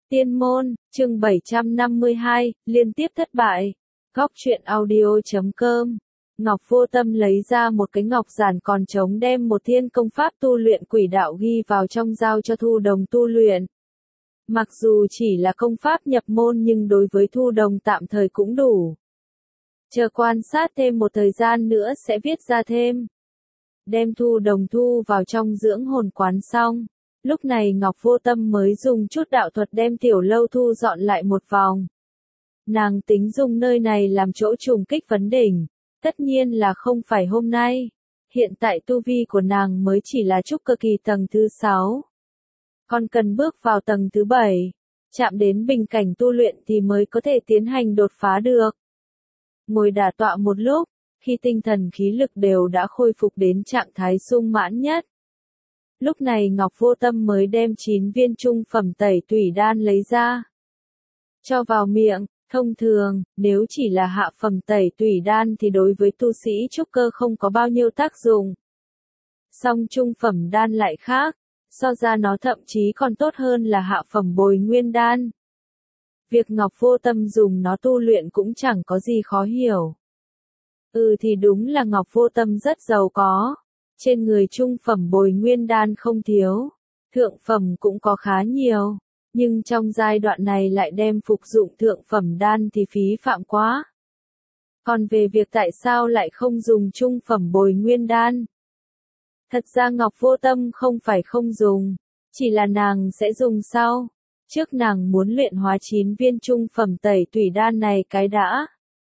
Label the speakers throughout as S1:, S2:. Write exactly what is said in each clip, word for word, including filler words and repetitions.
S1: Tiên môn, chương bảy trăm năm mươi hai, liên tiếp thất bại. Góc truyện audio chấm com. Ngọc Vô Tâm lấy ra một cái ngọc giản còn trống đem một thiên công pháp tu luyện quỷ đạo ghi vào trong giao cho Thu Đồng tu luyện. Mặc dù chỉ là công pháp nhập môn nhưng đối với Thu Đồng tạm thời cũng đủ. Chờ quan sát thêm một thời gian nữa sẽ viết ra thêm. Đem Thu Đồng thu vào trong dưỡng hồn quán xong. Lúc này Ngọc Vô Tâm mới dùng chút đạo thuật đem tiểu lâu thu dọn lại một vòng. Nàng tính dùng nơi này làm chỗ trùng kích vấn đỉnh. Tất nhiên là không phải hôm nay. Hiện tại tu vi của nàng mới chỉ là trúc cơ kỳ tầng thứ sáu. Còn cần bước vào tầng thứ bảy. Chạm đến bình cảnh tu luyện thì mới có thể tiến hành đột phá được. Ngồi đả tọa một lúc, khi tinh thần khí lực đều đã khôi phục đến trạng thái sung mãn nhất. Lúc này Ngọc Vô Tâm mới đem chín viên trung phẩm tẩy tủy đan lấy ra. Cho vào miệng, thông thường, nếu chỉ là hạ phẩm tẩy tủy đan thì đối với tu sĩ trúc cơ không có bao nhiêu tác dụng. Song trung phẩm đan lại khác, so ra nó thậm chí còn tốt hơn là hạ phẩm bồi nguyên đan. Việc Ngọc Vô Tâm dùng nó tu luyện cũng chẳng có gì khó hiểu. Ừ thì đúng là Ngọc Vô Tâm rất giàu có. Trên người trung phẩm bồi nguyên đan không thiếu, thượng phẩm cũng có khá nhiều, nhưng trong giai đoạn này lại đem phục dụng thượng phẩm đan thì phí phạm quá. Còn về việc tại sao lại không dùng trung phẩm bồi nguyên đan? Thật ra Ngọc Vô Tâm không phải không dùng, chỉ là nàng sẽ dùng sau. Trước nàng muốn luyện hóa chín viên trung phẩm tẩy tủy đan này cái đã.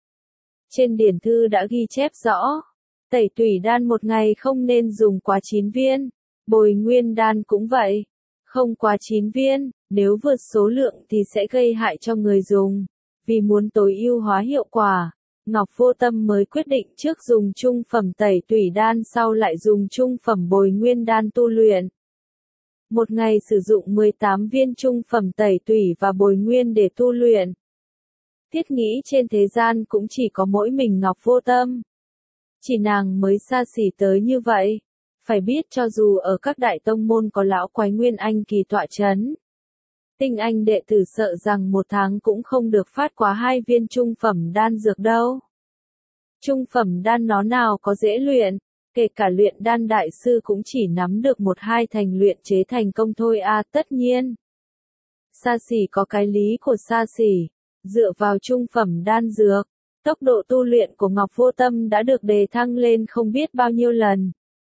S1: Trên điển thư đã ghi chép rõ. Tẩy tủy đan một ngày không nên dùng quá chín viên, bồi nguyên đan cũng vậy, không quá chín viên, nếu vượt số lượng thì sẽ gây hại cho người dùng. Vì muốn tối ưu hóa hiệu quả, Ngọc Vô Tâm mới quyết định trước dùng trung phẩm tẩy tủy đan sau lại dùng trung phẩm bồi nguyên đan tu luyện. Một ngày sử dụng mười tám viên trung phẩm tẩy tủy và bồi nguyên để tu luyện. Thiết nghĩ trên thế gian cũng chỉ có mỗi mình Ngọc Vô Tâm. Chỉ nàng mới xa xỉ tới như vậy. Phải biết cho dù ở các đại tông môn có lão quái nguyên anh kỳ tọa chấn. Tinh anh đệ tử sợ rằng một tháng cũng không được phát quá hai viên trung phẩm đan dược đâu. Trung phẩm đan nó nào có dễ luyện, kể cả luyện đan đại sư cũng chỉ nắm được một hai thành luyện chế thành công thôi à tất nhiên. Xa xỉ có cái lý của xa xỉ, dựa vào trung phẩm đan dược. Tốc độ tu luyện của Ngọc Vô Tâm đã được đề thăng lên không biết bao nhiêu lần.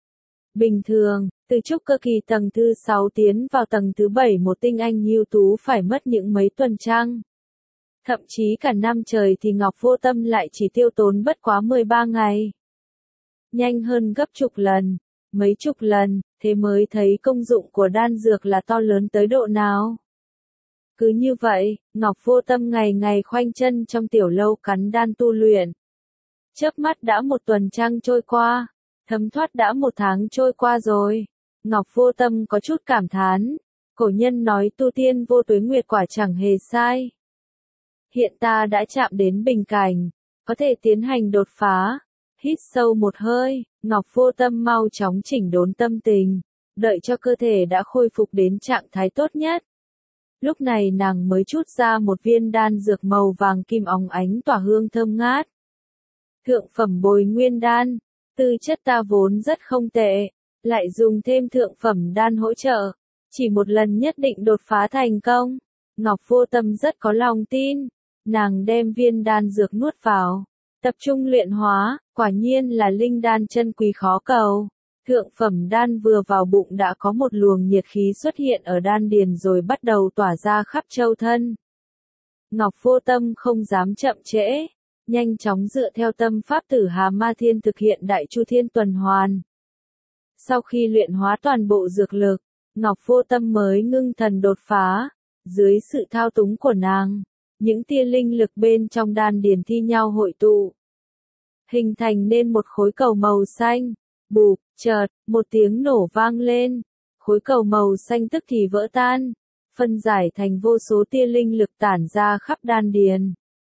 S1: Bình thường, từ trúc cơ kỳ tầng thứ sáu tiến vào tầng thứ bảy một tinh anh ưu tú phải mất những mấy tuần trăng. Thậm chí cả năm trời thì Ngọc Vô Tâm lại chỉ tiêu tốn bất quá mười ba ngày. Nhanh hơn gấp chục lần, mấy chục lần, thế mới thấy công dụng của đan dược là to lớn tới độ nào. Cứ như vậy, Ngọc Vô Tâm ngày ngày khoanh chân trong tiểu lâu cắn đan tu luyện. Chớp mắt đã một tuần trăng trôi qua, thấm thoát đã một tháng trôi qua rồi. Ngọc Vô Tâm có chút cảm thán, cổ nhân nói tu tiên vô tuế nguyệt quả chẳng hề sai. Hiện ta đã chạm đến bình cảnh, có thể tiến hành đột phá. Hít sâu một hơi, Ngọc Vô Tâm mau chóng chỉnh đốn tâm tình, đợi cho cơ thể đã khôi phục đến trạng thái tốt nhất. Lúc này nàng mới trút ra một viên đan dược màu vàng kim óng ánh tỏa hương thơm ngát. Thượng phẩm bồi nguyên đan, tư chất ta vốn rất không tệ, lại dùng thêm thượng phẩm đan hỗ trợ, chỉ một lần nhất định đột phá thành công. Ngọc Vô Tâm rất có lòng tin, nàng đem viên đan dược nuốt vào, tập trung luyện hóa, quả nhiên là linh đan chân quý khó cầu. Thượng phẩm đan vừa vào bụng đã có một luồng nhiệt khí xuất hiện ở đan điền rồi bắt đầu tỏa ra khắp châu thân. Ngọc Vô Tâm không dám chậm trễ, nhanh chóng dựa theo tâm pháp Tử Hà Ma Thiên thực hiện Đại Chu Thiên tuần hoàn. Sau khi luyện hóa toàn bộ dược lực, Ngọc Vô Tâm mới ngưng thần đột phá, dưới sự thao túng của nàng, những tia linh lực bên trong đan điền thi nhau hội tụ, hình thành nên một khối cầu màu xanh. Bụp, chợt, một tiếng nổ vang lên, khối cầu màu xanh tức thì vỡ tan, phân giải thành vô số tia linh lực tản ra khắp đan điền.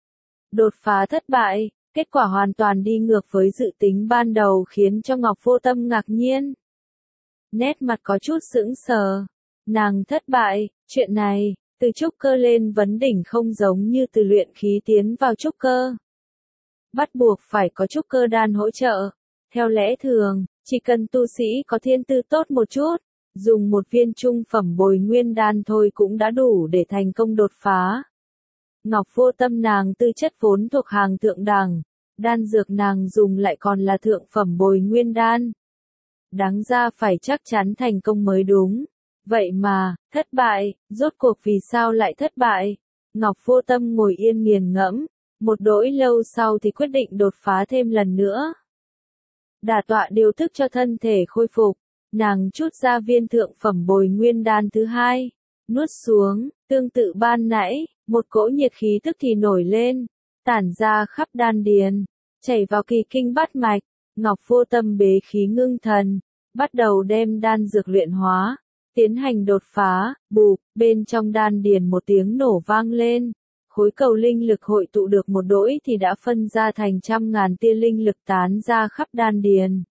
S1: Đột phá thất bại, kết quả hoàn toàn đi ngược với dự tính ban đầu khiến cho Ngọc Vô Tâm ngạc nhiên. Nét mặt có chút sững sờ, nàng thất bại, chuyện này, Từ trúc cơ lên vấn đỉnh không giống như từ luyện khí tiến vào trúc cơ. Bắt buộc phải có trúc cơ đan hỗ trợ. Theo lẽ thường, chỉ cần tu sĩ có thiên tư tốt một chút, dùng một viên trung phẩm bồi nguyên đan thôi cũng đã đủ để thành công đột phá. Ngọc Vô Tâm nàng tư chất vốn thuộc hàng thượng đẳng, đan dược nàng dùng lại còn là thượng phẩm bồi nguyên đan. Đáng ra phải chắc chắn thành công mới đúng. Vậy mà, thất bại, rốt cuộc vì sao lại thất bại? Ngọc Vô Tâm ngồi yên nghiền ngẫm, một đỗi lâu sau thì quyết định đột phá thêm lần nữa. Đả tọa điều thức cho thân thể khôi phục, nàng chút ra viên thượng phẩm bồi nguyên đan thứ hai, nuốt xuống, tương tự ban nãy, một cỗ nhiệt khí tức thì nổi lên, tản ra khắp đan điền, chảy vào kỳ kinh bát mạch. Ngọc Vô Tâm bế khí ngưng thần, bắt đầu đem đan dược luyện hóa, tiến hành đột phá. Bụp, bên trong đan điền một tiếng nổ vang lên, khối cầu linh lực hội tụ được một đỗi thì đã phân ra thành trăm ngàn tia linh lực tán ra khắp đan điền.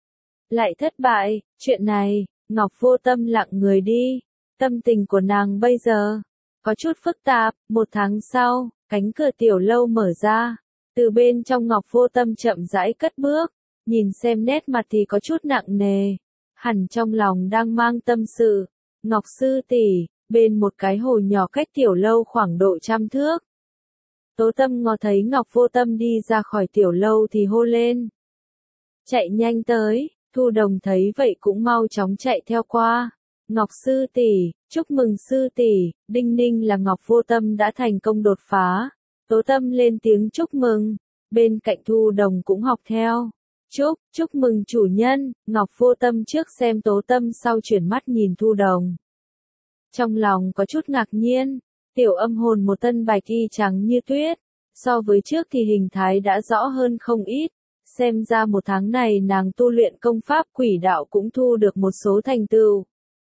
S1: Lại thất bại, chuyện này, Ngọc Vô Tâm lặng người đi, tâm tình của nàng bây giờ có chút phức tạp. Một tháng sau, cánh cửa tiểu lâu mở ra, từ bên trong Ngọc Vô Tâm chậm rãi cất bước, nhìn xem nét mặt thì có chút nặng nề, hẳn trong lòng đang mang tâm sự. Ngọc sư tỷ, bên một cái hồ nhỏ cách tiểu lâu khoảng độ trăm thước. Tố Tâm ngó thấy Ngọc Vô Tâm đi ra khỏi tiểu lâu thì hô lên. Chạy nhanh tới, Thu Đồng thấy vậy cũng mau chóng chạy theo qua. Ngọc sư tỷ, chúc mừng sư tỷ, đinh ninh là Ngọc Vô Tâm đã thành công đột phá. Tố Tâm lên tiếng chúc mừng, bên cạnh Thu Đồng cũng học theo. Chúc, chúc mừng chủ nhân. Ngọc Vô Tâm trước xem Tố Tâm sau chuyển mắt nhìn Thu Đồng. Trong lòng có chút ngạc nhiên, tiểu âm hồn một tân bạch y trắng như tuyết, so với trước thì hình thái đã rõ hơn không ít, xem ra một tháng này nàng tu luyện công pháp quỷ đạo cũng thu được một số thành tựu.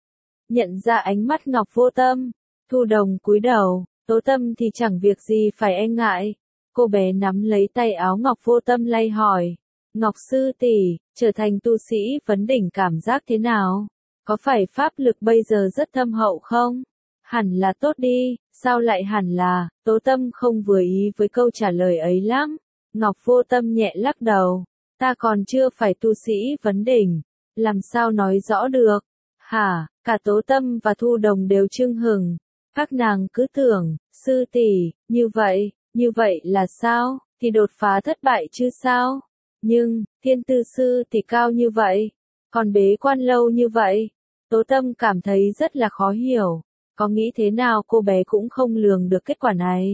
S1: Nhận ra ánh mắt Ngọc Vô Tâm, Thu Đồng cúi đầu, Tố Tâm thì chẳng việc gì phải e ngại. Cô bé nắm lấy tay áo Ngọc Vô Tâm lay hỏi, Ngọc sư tỷ, trở thành tu sĩ vấn đỉnh cảm giác thế nào? Có phải pháp lực bây giờ rất thâm hậu không? Hẳn là tốt đi, sao lại hẳn là? Tố Tâm không vừa ý với câu trả lời ấy lắm. Ngọc Vô Tâm nhẹ lắc đầu, ta còn chưa phải tu sĩ vấn đỉnh, làm sao nói rõ được? Hả? Cả Tố Tâm và Thu Đồng đều chưng hừng, các nàng cứ tưởng, sư tỷ, như vậy, như vậy là sao? Thì đột phá thất bại chứ sao? Nhưng, thiên tư sư thì cao như vậy, còn bế quan lâu như vậy. Tố Tâm cảm thấy rất là khó hiểu, có nghĩ thế nào cô bé cũng không lường được kết quả này.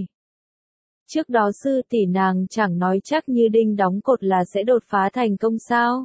S1: Trước đó sư tỷ nàng chẳng nói chắc như đinh đóng cột là sẽ đột phá thành công sao?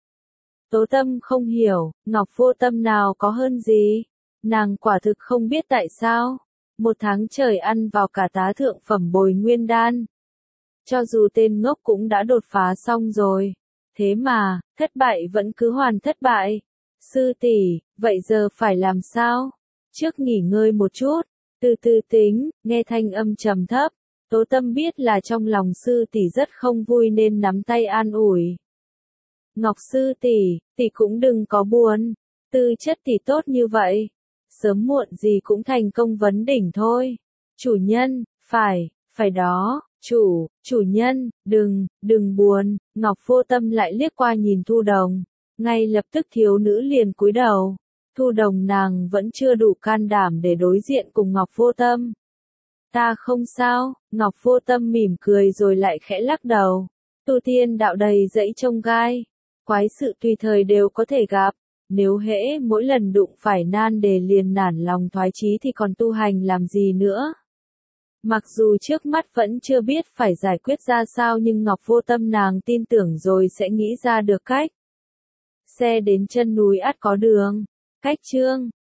S1: Tố Tâm không hiểu, Ngọc Vô Tâm nào có hơn gì? Nàng quả thực không biết tại sao. Một tháng trời ăn vào cả tá thượng phẩm bồi nguyên đan. Cho dù tên ngốc cũng đã đột phá xong rồi. Thế mà, thất bại vẫn cứ hoàn thất bại. Sư tỷ, vậy giờ phải làm sao? Trước nghỉ ngơi một chút, từ từ tính, nghe thanh âm trầm thấp. Tố Tâm biết là trong lòng sư tỷ rất không vui nên nắm tay an ủi. Ngọc sư tỷ, tỷ cũng đừng có buồn, tư chất tỷ tốt như vậy, sớm muộn gì cũng thành công vấn đỉnh thôi. Chủ nhân, phải, phải đó, chủ, chủ nhân, đừng, đừng buồn. Ngọc Vô Tâm lại liếc qua nhìn Thu Đồng, ngay lập tức thiếu nữ liền cúi đầu. Thu Đồng nàng vẫn chưa đủ can đảm để đối diện cùng Ngọc Vô Tâm. Ta không sao, Ngọc Vô Tâm mỉm cười rồi lại khẽ lắc đầu. Tu tiên đạo đầy dẫy chông gai, quái sự tùy thời đều có thể gặp. Nếu hễ mỗi lần đụng phải nan đề liền nản lòng thoái chí thì còn tu hành làm gì nữa. Mặc dù trước mắt vẫn chưa biết phải giải quyết ra sao nhưng Ngọc Vô Tâm nàng tin tưởng rồi sẽ nghĩ ra được cách. Xe đến chân núi ắt có đường. Cách chương